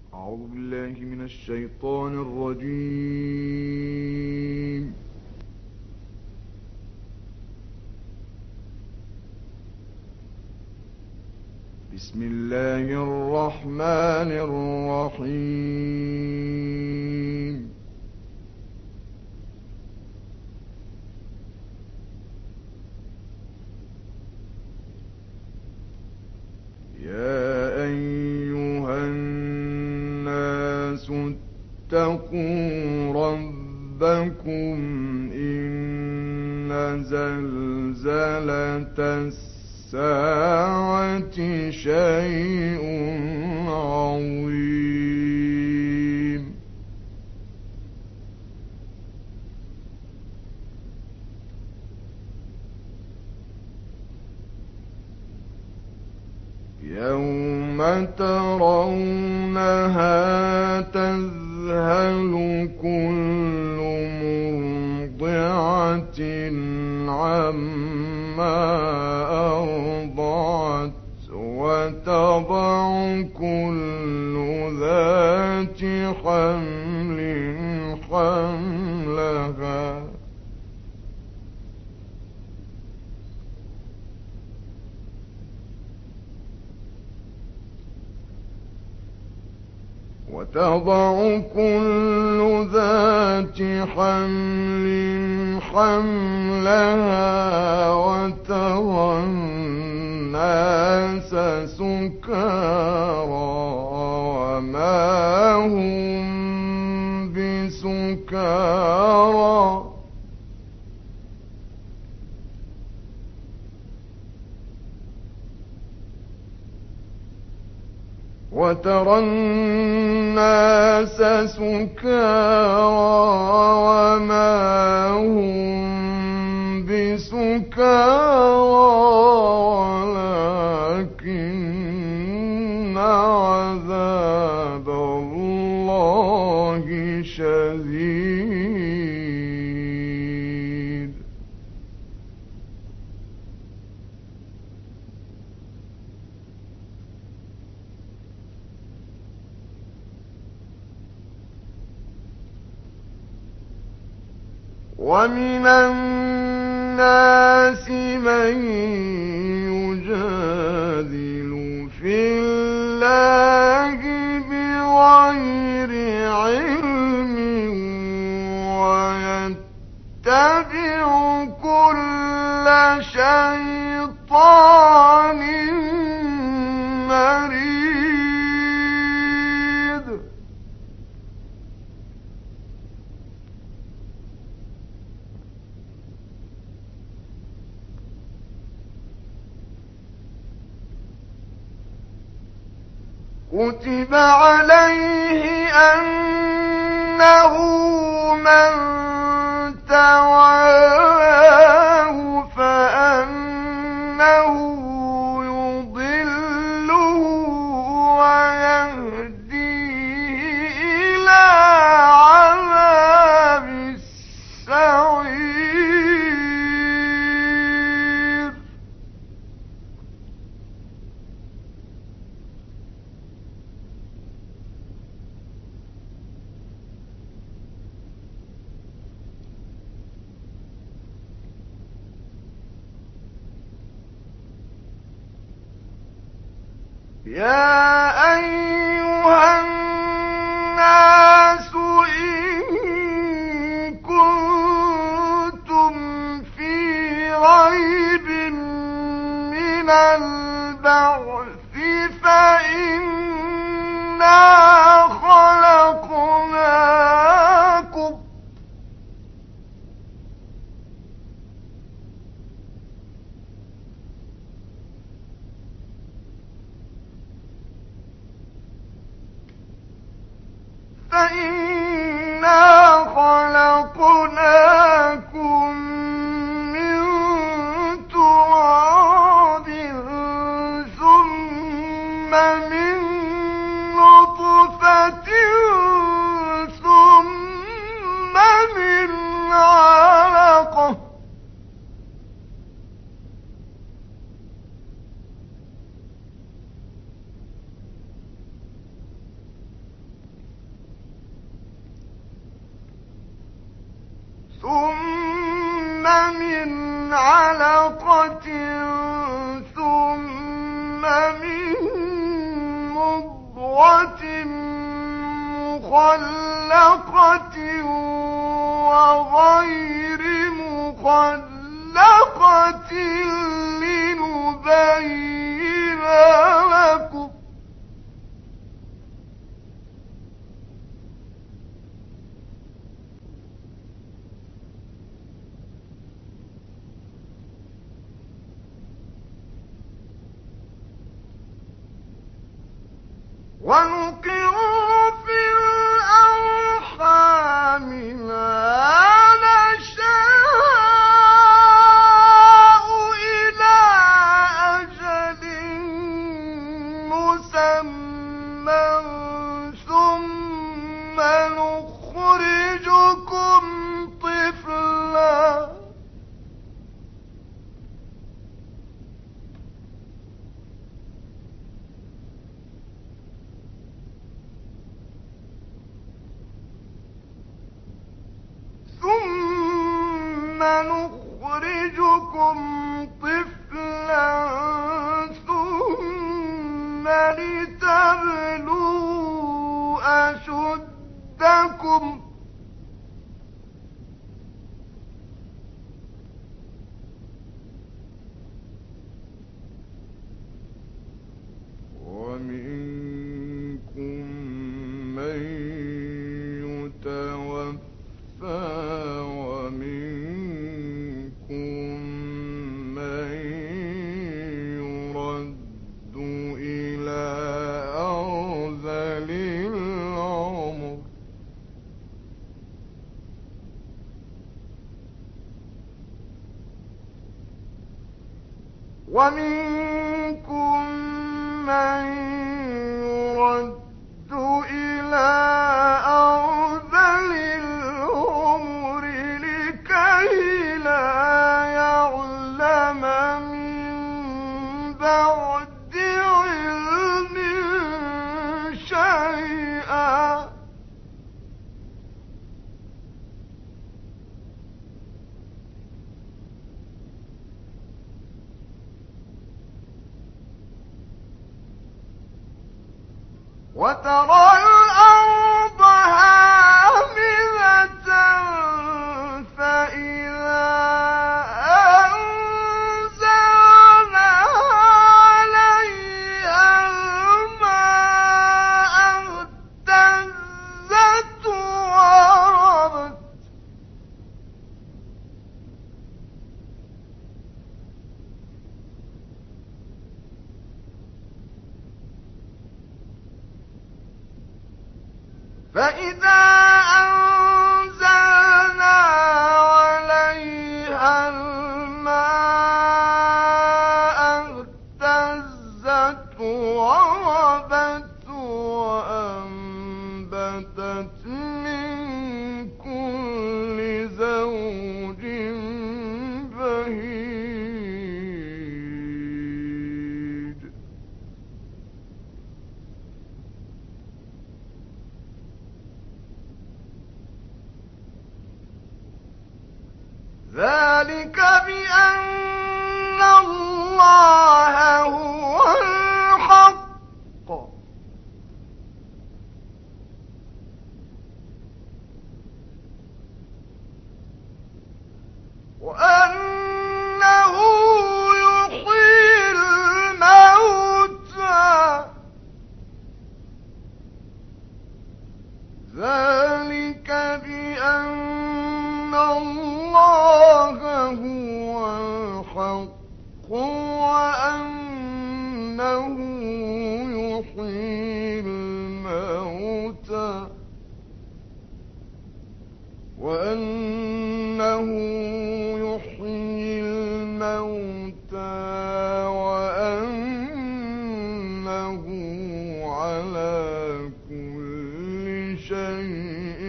أعوذ بالله من الشيطان الرجيم. بسم الله الرحمن الرحيم. يا أيها الناس اتقوا ربكم إن زلزلة الساعة شيء عظيم. يوم ترونها تذهل كل مرضعة عما أرضعت وتضع كل ذات حمل حملها وترى الناس سكارى وما هم بسكارى ولكن عذاب الله شديد. ومن الناس من يجادل في الله بغير علم ويتبع كل شيطان مريد. كتب عليه أنه من تواه فأنه يضله ويهديه إلى عذاب السعير. يا أيها الناس إن كنتم في ريب من البعث فإنا خلقناكم من تراب ثم من نطفة ثم من علقة ثم من علقة ثم من مضغة مخلقة وغير مخلقة لنبين لكم ونقر في الأرحام ما نشاء إلى أجل مسمى ثم نخرجكم طفلا ثم لتبلوا أشدكم ومنكم من يتوفى ومنكم من يرد إلى أرذل العمر ومنكم من يرد إلى أرذل العمر لكي لا يعلم من بعد علم شيئا وترى الأرض هامدة فإذا أنزلنا عليها الماء اهتزت وربت فإذا أنزلنا عليها الماء اهتزت وربت وأنبتت من كل زوج بهيج ذلك بأن الله هو الحق وأنه يحيي الموتى ذلك بأن الله هو الحق وأنه يحيي الموتى وأنه على كل شيء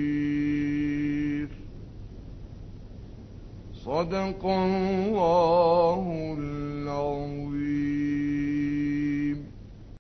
قدير. صدق الله